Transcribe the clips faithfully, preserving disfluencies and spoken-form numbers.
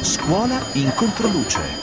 Scuola in controluce.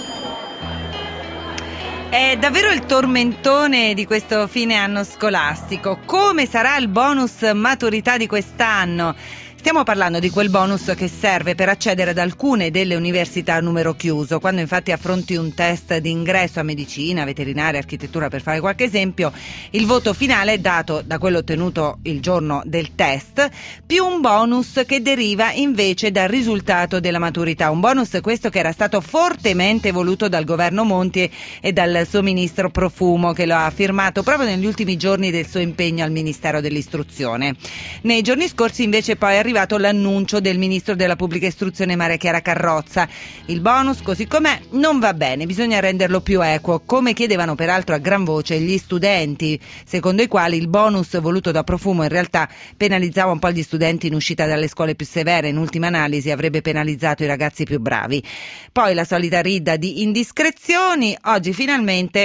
È davvero il tormentone di questo fine anno scolastico. Come sarà il bonus maturità di quest'anno? Stiamo parlando di quel bonus che serve per accedere ad alcune delle università a numero chiuso. Quando infatti affronti un test di ingresso a medicina, veterinaria, architettura, per fare qualche esempio, il voto finale è dato da quello ottenuto il giorno del test, più un bonus che deriva invece dal risultato della maturità. Un bonus questo che era stato fortemente voluto dal governo Monti e dal suo ministro Profumo, che lo ha firmato proprio negli ultimi giorni del suo impegno al Ministero dell'Istruzione. Nei giorni scorsi invece poi è arrivato l'annuncio del ministro della pubblica istruzione Maria Chiara Carrozza. Il bonus così com'è non va bene, bisogna renderlo più equo, come chiedevano peraltro a gran voce gli studenti, secondo i quali il bonus voluto da Profumo in realtà penalizzava un po' gli studenti in uscita dalle scuole più severe, in ultima analisi avrebbe penalizzato i ragazzi più bravi. Poi la solita ridda di indiscrezioni, oggi finalmente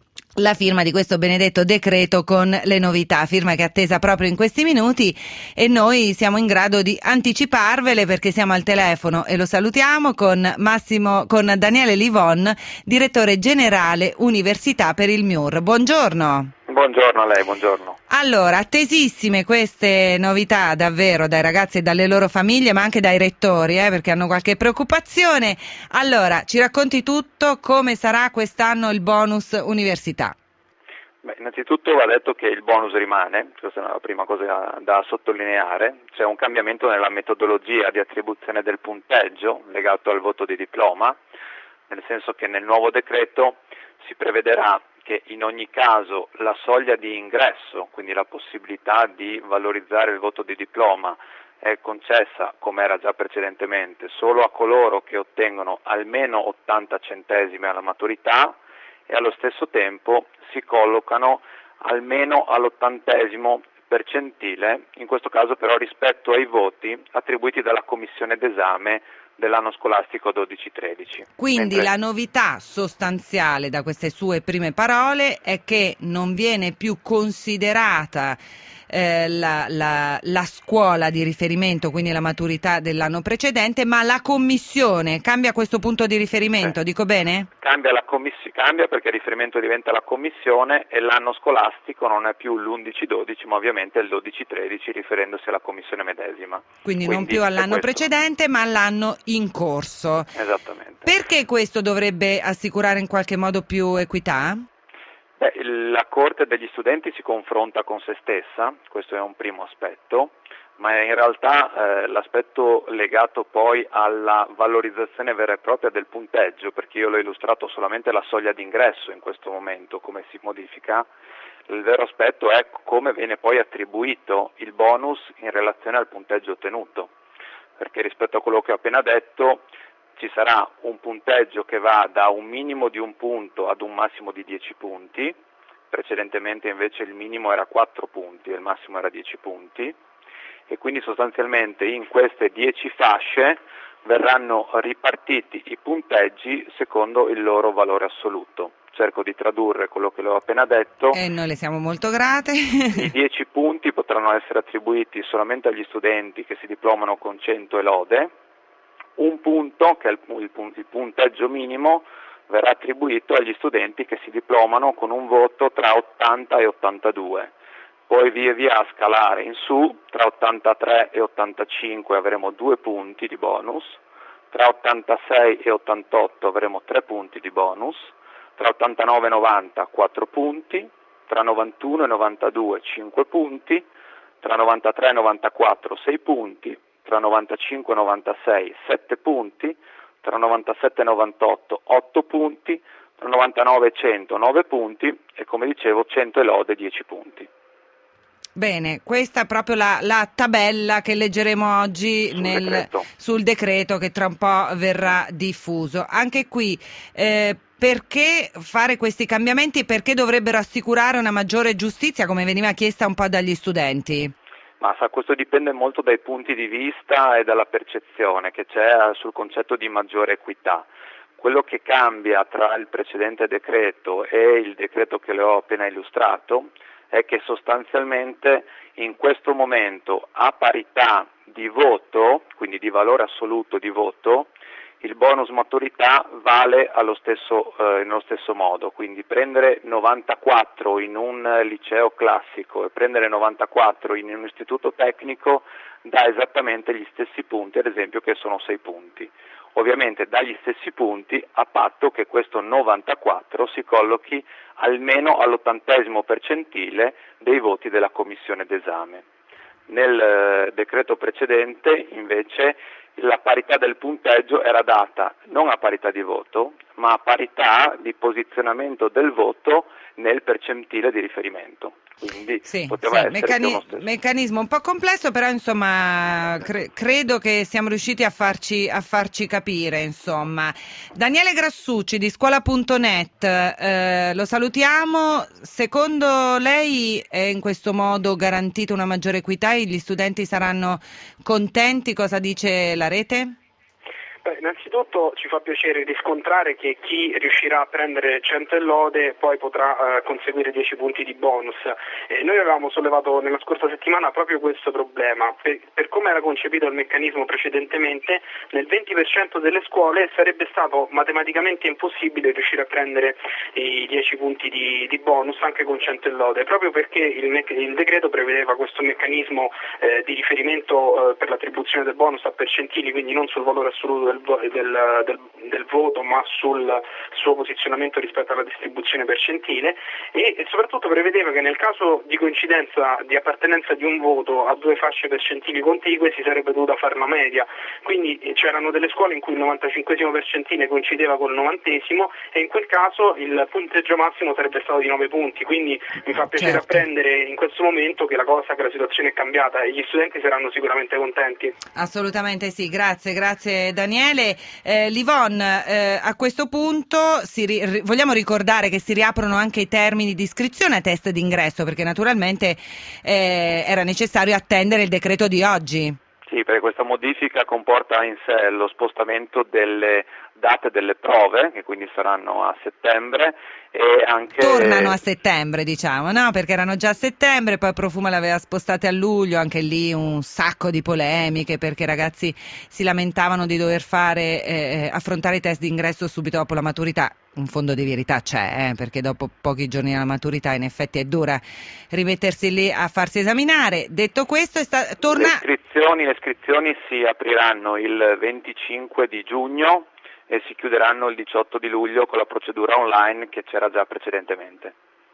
la firma di questo benedetto decreto con le novità, firma che è attesa proprio in questi minuti e noi siamo in grado di anticiparvele perché siamo al telefono e lo salutiamo con Massimo, con Daniele Livon, direttore generale Università per il M I U R. Buongiorno. Buongiorno a lei, buongiorno. Allora, attesissime queste novità davvero dai ragazzi e dalle loro famiglie, ma anche dai rettori, eh, perché hanno qualche preoccupazione. Allora, ci racconti tutto, come sarà quest'anno il bonus università? Beh, innanzitutto va detto che il bonus rimane, questa è la prima cosa da, da sottolineare. C'è un cambiamento nella metodologia di attribuzione del punteggio legato al voto di diploma, nel senso che nel nuovo decreto si prevederà che in ogni caso la soglia di ingresso, quindi la possibilità di valorizzare il voto di diploma, è concessa, come era già precedentemente, solo a coloro che ottengono almeno ottanta centesimi alla maturità e allo stesso tempo si collocano almeno all'ottantesimo percentile, in questo caso però rispetto ai voti attribuiti dalla commissione d'esame dell'anno scolastico dodici tredici. Quindi Mentre... la novità sostanziale da queste sue prime parole è che non viene più considerata eh, la, la, la scuola di riferimento, quindi la maturità dell'anno precedente, ma la commissione. Cambia questo punto di riferimento, sì. Dico bene? Cambia, la commiss- cambia perché il riferimento diventa la commissione e l'anno scolastico non è più l'undici dodici ma ovviamente il dodici tredici riferendosi alla commissione medesima. Quindi, Quindi non più all'anno precedente ma all'anno in corso. Esattamente. Perché questo dovrebbe assicurare in qualche modo più equità? Beh, la Corte degli studenti si confronta con se stessa, questo è un primo aspetto, ma in realtà eh, l'aspetto legato poi alla valorizzazione vera e propria del punteggio, perché io l'ho illustrato solamente la soglia d'ingresso in questo momento, come si modifica, il vero aspetto è come viene poi attribuito il bonus in relazione al punteggio ottenuto, perché rispetto a quello che ho appena detto ci sarà un punteggio che va da un minimo di un punto ad un massimo di dieci punti, precedentemente invece il minimo era quattro punti e il massimo era dieci punti, e quindi sostanzialmente in queste dieci fasce verranno ripartiti i punteggi secondo il loro valore assoluto. Cerco di tradurre quello che le ho appena detto. E noi le siamo molto grate. I dieci punti potranno essere attribuiti solamente agli studenti che si diplomano con cento e lode. Un punto, che è il, il, il punteggio minimo, verrà attribuito agli studenti che si diplomano con un voto tra ottanta e ottantadue. Poi via via a scalare in su, tra ottantatré e ottantacinque avremo due punti di bonus, tra ottantasei e ottantotto avremo tre punti di bonus, tra ottantanove e novanta quattro punti, tra novantuno e novantadue cinque punti, tra novantatré e novantaquattro sei punti, tra novantacinque e novantasei sette punti, tra novantasette e novantotto otto punti, tra novantanove e cento nove punti e come dicevo cento e lode dieci punti. Bene, questa è proprio la, la tabella che leggeremo oggi sul, nel, decreto. sul decreto che tra un po' verrà diffuso. Anche qui, eh, perché fare questi cambiamenti e perché dovrebbero assicurare una maggiore giustizia, come veniva chiesta un po' dagli studenti? Ma sa, questo dipende molto dai punti di vista e dalla percezione che c'è sul concetto di maggiore equità. Quello che cambia tra il precedente decreto e il decreto che le ho appena illustrato è che sostanzialmente in questo momento a parità di voto, quindi di valore assoluto di voto, il bonus maturità vale allo stesso, eh, nello stesso modo, quindi prendere novantaquattro in un liceo classico e prendere novantaquattro in un istituto tecnico dà esattamente gli stessi punti, ad esempio, che sono sei punti. Ovviamente dà gli stessi punti a patto che questo novantaquattro si collochi almeno all'ottantesimo percentile dei voti della commissione d'esame. Nel eh, decreto precedente invece la parità del punteggio era data non a parità di voto, ma a parità di posizionamento del voto nel percentile di riferimento. Quindi sì, poteva sì, essere meccani- uno stesso. meccanismo un po' complesso, però insomma cre- credo che siamo riusciti a farci, a farci capire, insomma. Daniele Grassucci di scuola punto net, eh, lo salutiamo. Secondo lei è in questo modo garantita una maggiore equità e gli studenti saranno contenti? Cosa dice la rete? Beh, innanzitutto ci fa piacere riscontrare che chi riuscirà a prendere cento e lode poi potrà eh, conseguire dieci punti di bonus. Eh, noi avevamo sollevato nella scorsa settimana proprio questo problema. Per, per come era concepito il meccanismo precedentemente, nel venti per cento delle scuole sarebbe stato matematicamente impossibile riuscire a prendere i dieci punti di, di bonus anche con cento e lode, proprio perché il, me- il decreto prevedeva questo meccanismo eh, di riferimento eh, per l'attribuzione del bonus a percentili, quindi non sul valore assoluto del Del, del, del voto, ma sul suo posizionamento rispetto alla distribuzione percentile, e, e soprattutto prevedeva che nel caso di coincidenza di appartenenza di un voto a due fasce percentili contigue si sarebbe dovuta fare una media, quindi c'erano delle scuole in cui il novantacinquesimo percentile coincideva col novantesimo e in quel caso il punteggio massimo sarebbe stato di nove punti, quindi mi fa piacere certo. apprendere in questo momento che la cosa, che la situazione è cambiata e gli studenti saranno sicuramente contenti. Assolutamente sì, grazie, grazie Daniele. Eh, Livon, eh, a questo punto si ri- ri- vogliamo ricordare che si riaprono anche i termini di iscrizione a test d'ingresso, perché naturalmente eh, era necessario attendere il decreto di oggi. Sì, perché questa modifica comporta in sé lo spostamento delle date delle prove, che quindi saranno a settembre, e anche... Tornano a settembre, diciamo, no? Perché erano già a settembre, poi Profuma le aveva spostate a luglio, anche lì un sacco di polemiche, perché i ragazzi si lamentavano di dover fare, eh, affrontare i test d'ingresso subito dopo la maturità. Un fondo di verità c'è, eh, perché dopo pochi giorni dalla maturità in effetti è dura rimettersi lì a farsi esaminare. Detto questo, sta- torna... Le iscrizioni, le iscrizioni si apriranno il venticinque di giugno e si chiuderanno il diciotto di luglio con la procedura online che c'era già precedentemente.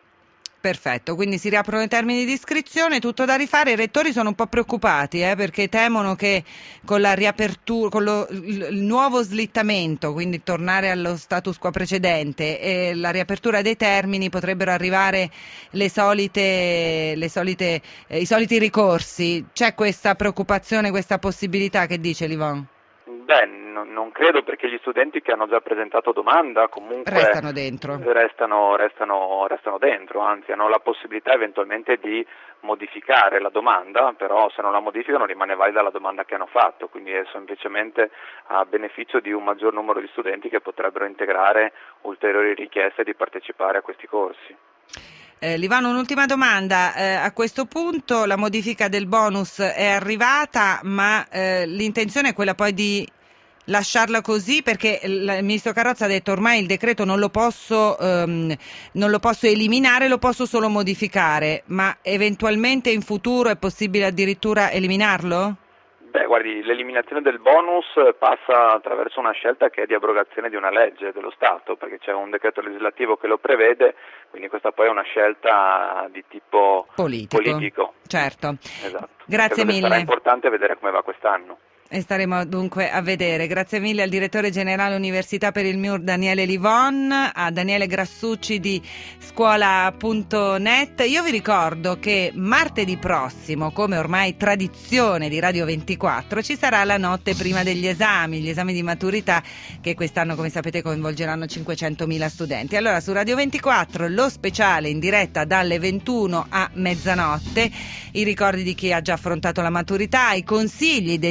Perfetto, quindi si riaprono i termini di iscrizione, tutto da rifare. I rettori sono un po' preoccupati eh, perché temono che con la riapertura, con lo, il, il nuovo slittamento, quindi tornare allo status quo precedente e la riapertura dei termini potrebbero arrivare le solite, le solite, eh, i soliti ricorsi. C'è questa preoccupazione, questa possibilità? Che dice Livon? Beh, no, non credo, perché gli studenti che hanno già presentato domanda comunque restano dentro. Restano, restano, restano dentro, anzi hanno la possibilità eventualmente di modificare la domanda, però se non la modificano rimane valida la domanda che hanno fatto, quindi è semplicemente a beneficio di un maggior numero di studenti che potrebbero integrare ulteriori richieste di partecipare a questi corsi. Eh, Livano, un'ultima domanda. Eh, a questo punto la modifica del bonus è arrivata, ma eh, l'intenzione è quella poi di lasciarla così, perché il ministro Carrozza ha detto ormai il decreto non lo posso, ehm, non lo posso eliminare, lo posso solo modificare, ma eventualmente in futuro è possibile addirittura eliminarlo? Beh, guardi, l'eliminazione del bonus passa attraverso una scelta che è di abrogazione di una legge dello Stato, perché c'è un decreto legislativo che lo prevede, quindi questa poi è una scelta di tipo politico. politico. Certo. Esatto. Grazie Credo mille. Sarà importante vedere come va quest'anno. E staremo dunque a vedere. Grazie mille al direttore generale Università per il M I U R Daniele Livon, a Daniele Grassucci di scuola punto net. Io vi ricordo che martedì prossimo, come ormai tradizione di Radio ventiquattro, ci sarà la notte prima degli esami, gli esami di maturità che quest'anno, come sapete, coinvolgeranno cinquecentomila studenti. Allora su Radio ventiquattro lo speciale in diretta dalle ventuno a mezzanotte, i ricordi di chi ha già affrontato la maturità, i consigli degli esperti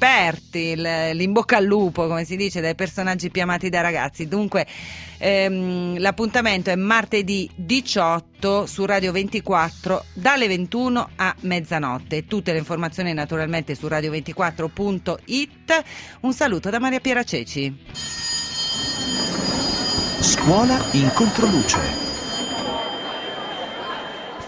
esperti, l'in bocca al lupo, come si dice, dai personaggi più amati dai ragazzi. Dunque ehm, l'appuntamento è martedì diciotto su Radio ventiquattro dalle ventuno a mezzanotte. Tutte le informazioni naturalmente su radio ventiquattro punto it. Un saluto da Maria Piera Ceci. Scuola in controluce.